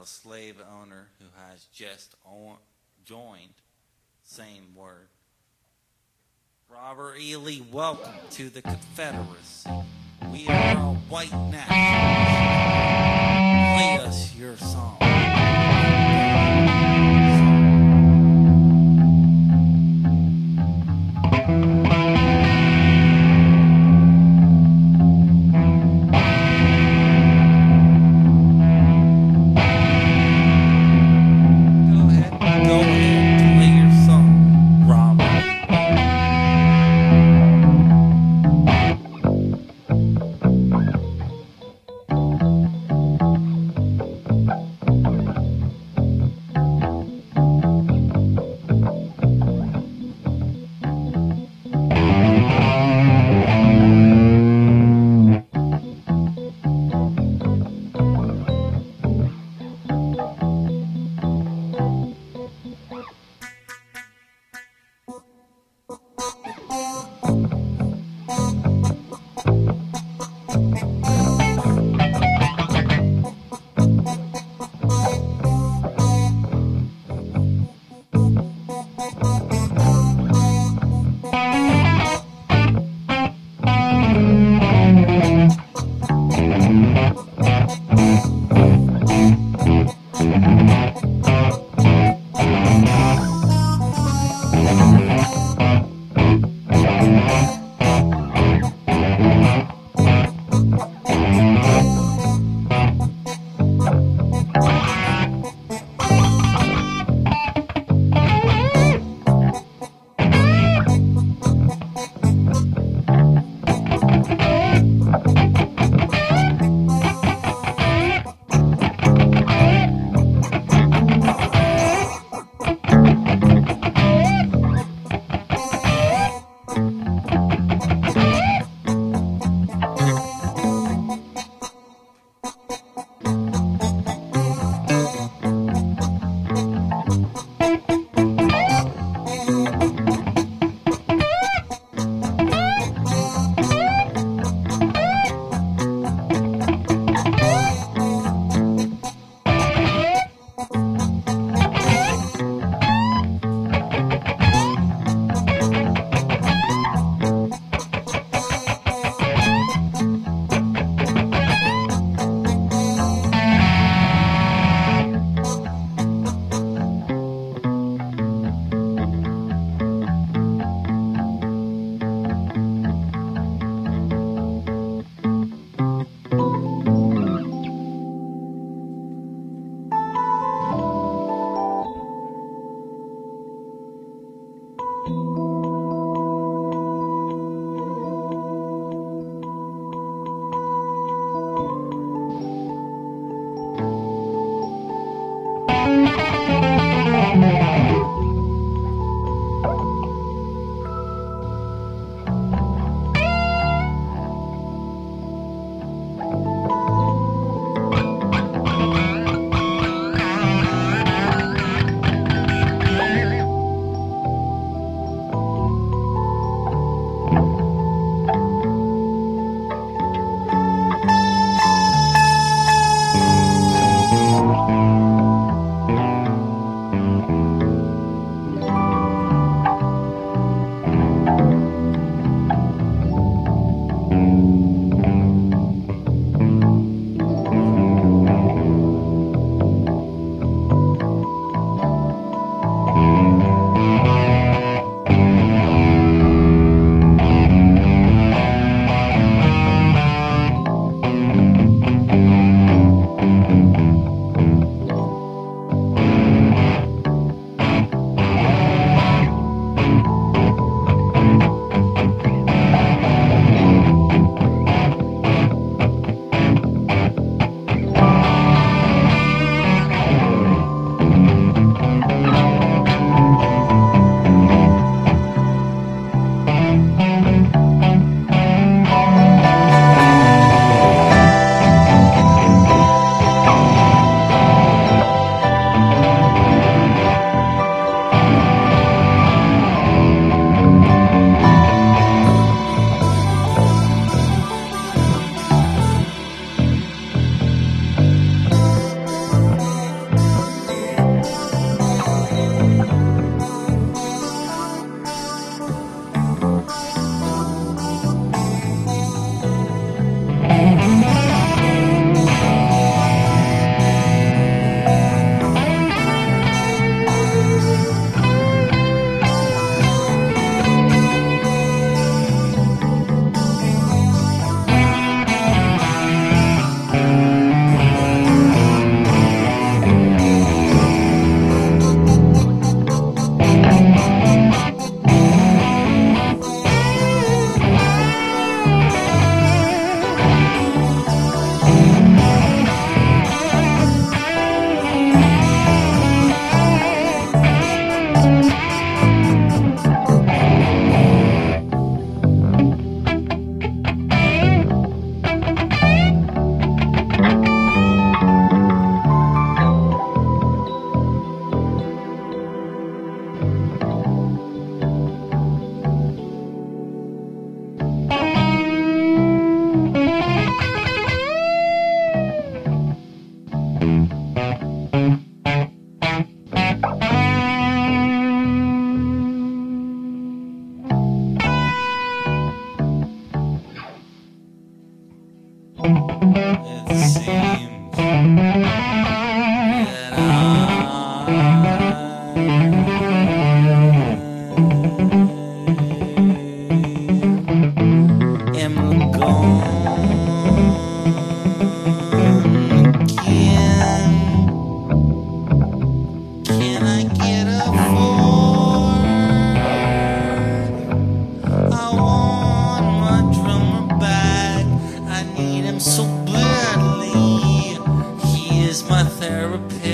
a slave owner who has just joined. Same word. Robert E. Lee, welcome to the Confederacy. We are all white nationalists. Play us your song.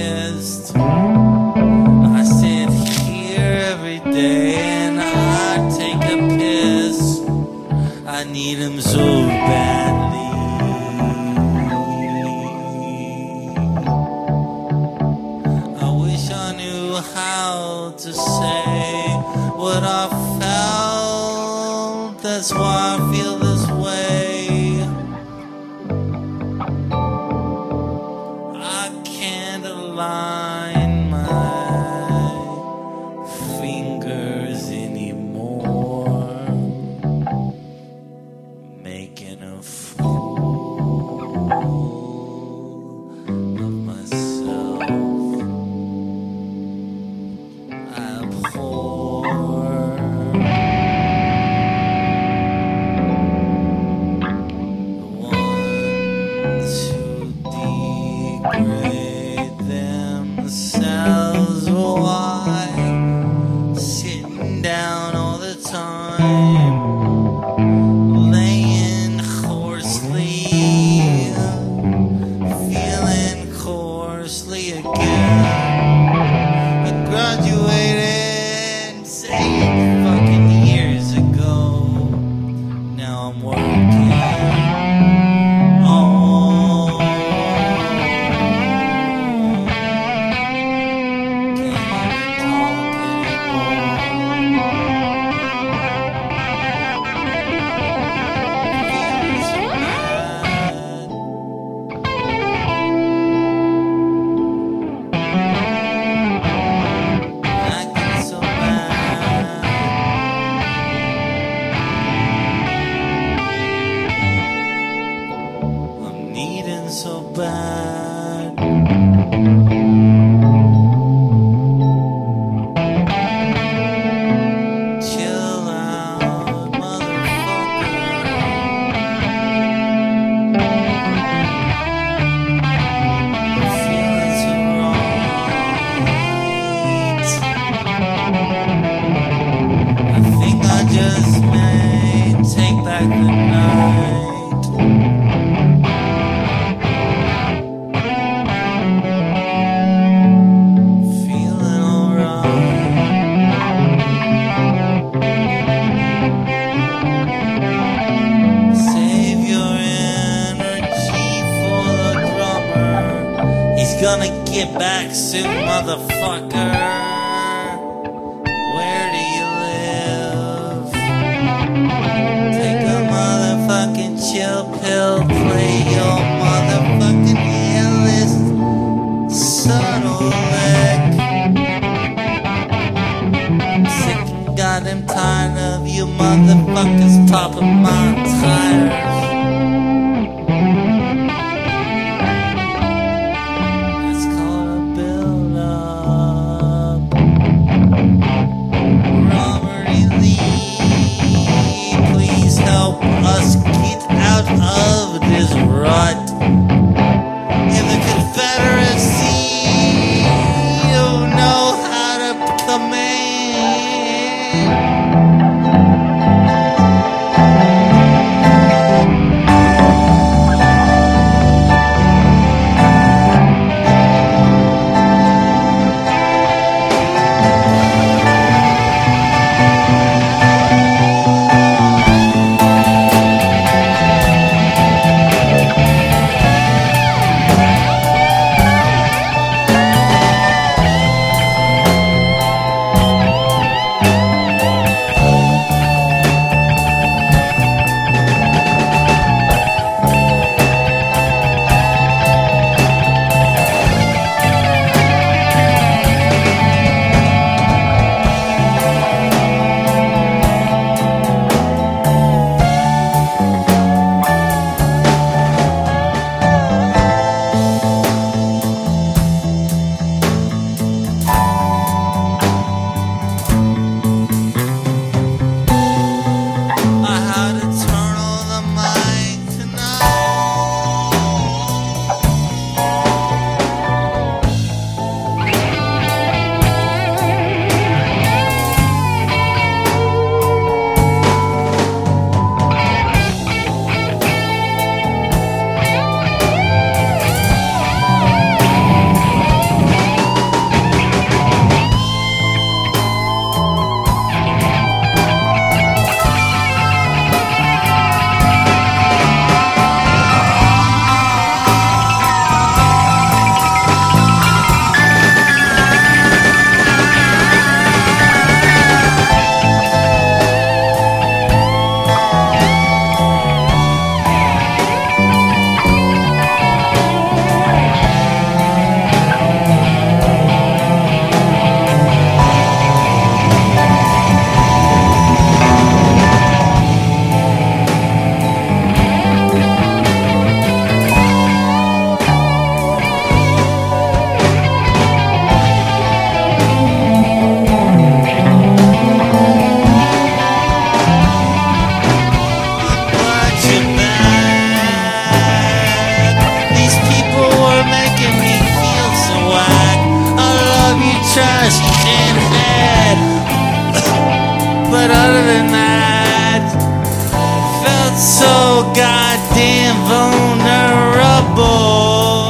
pissed. I sit here every day and I take a piss. I need him so badly. I wish I knew how to say what I felt. That's why I feel this way. I can't align my fingers anymore, making a fool of myself. I abhor the ones who degrade themselves. Why sitting down all the time, laying coarsely, feeling coarsely again. I graduated 8 fucking years ago. Now I'm working. Oh, can't even talk anymore. Feeling so bad. Acting so bad. I'm needing so bad. Chill out, motherfucker. I'm feeling so right. I think I just may take back the night. Feeling alright. Save your energy for the drummer. He's gonna get back soon, motherfucker. Where do you live? Take a motherfucking chill pill. Play your motherfucking illest subtle lick. I'm sick and goddamn tired of you motherfuckers popping my tires. It's called a build-up. Robert E. Lee, please help us get out of this rut. In the Confederacy, you know how to command. of your trash can head. But other than that, felt so goddamn vulnerable.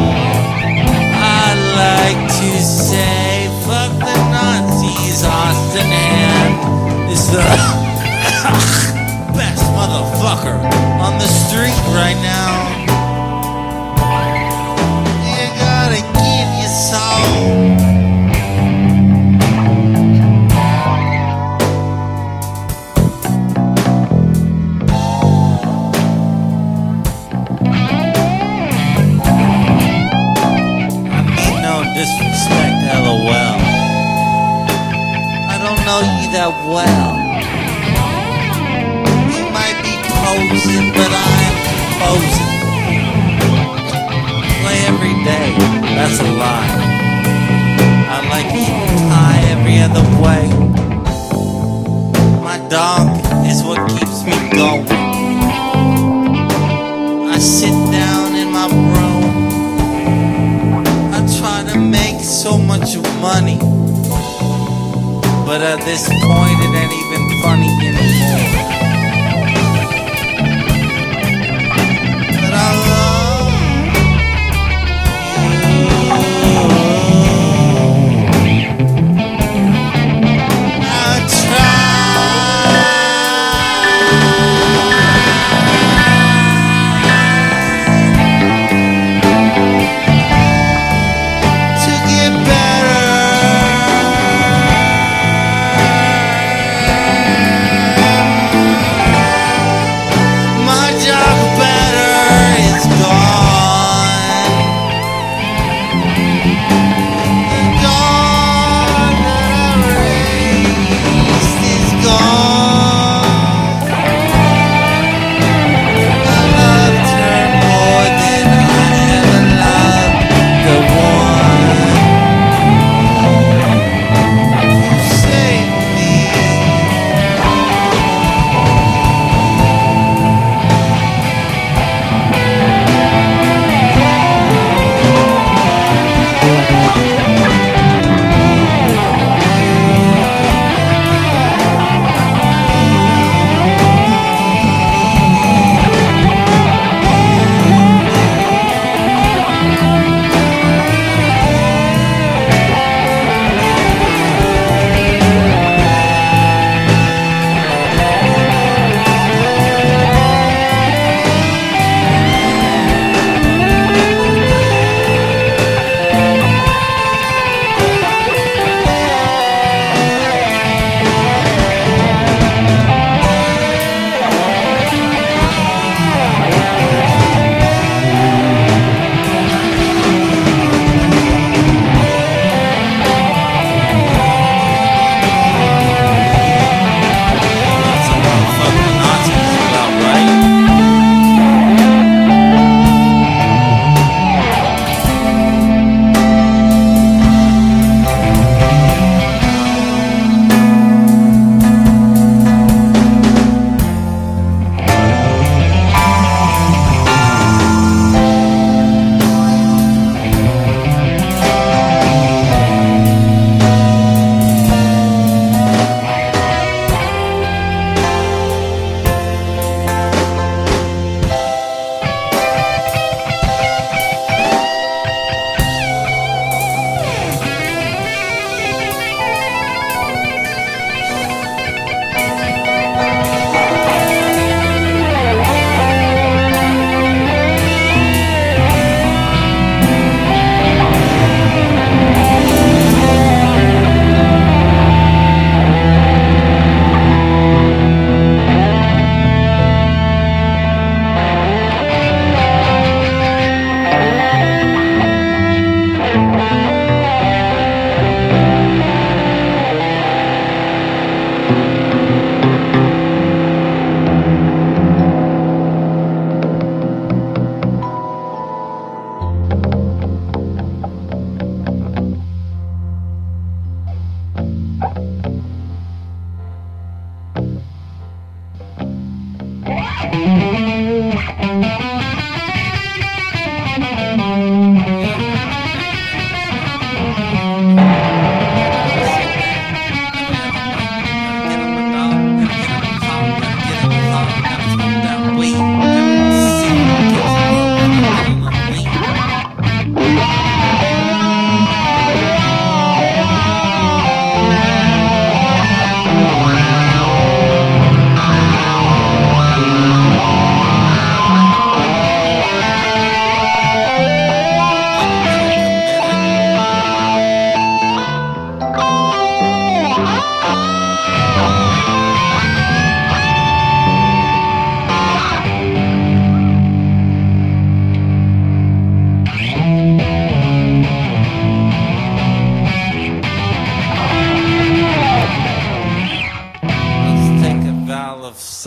I like to say, fuck the Nazis, Austin Hand is the best motherfucker on the street right now. You gotta give your soul. Disrespect, LOL. I don't know you that well. You might be posing, but I'm posing. Play every day, that's a lie. I like eating pie every other way. My dog is what keeps me going. I sit down in my room. Trying to make so much money, but at this point it ain't even funny anymore. But I love you. I try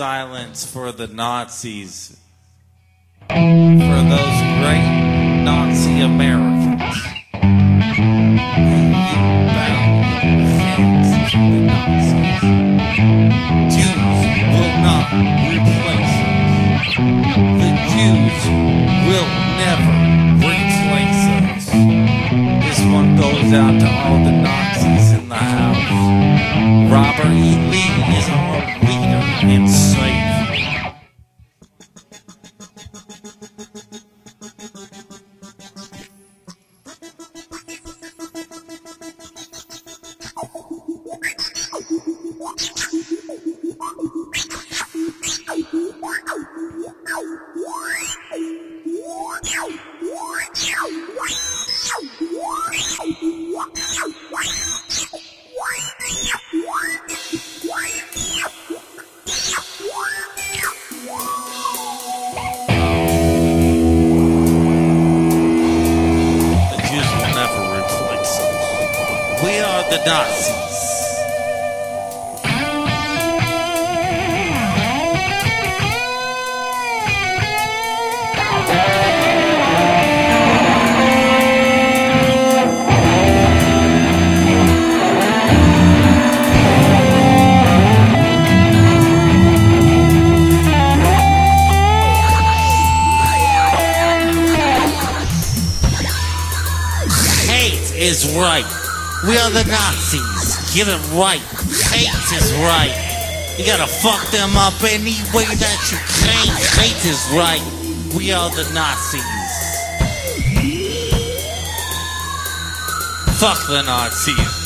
silence for the Nazis. For those great Nazi Americans. You bow your heads to the Nazis. Jews will not replace us. The Jews will never replace us. This one goes out to all the Nazis in the house. Robert E. Lee is our leader and savior. The Nazis. Hate is right. We are the Nazis. Get it right. Hate is right. You gotta fuck them up any way that you can. Hate is right. We are the Nazis. Fuck the Nazis.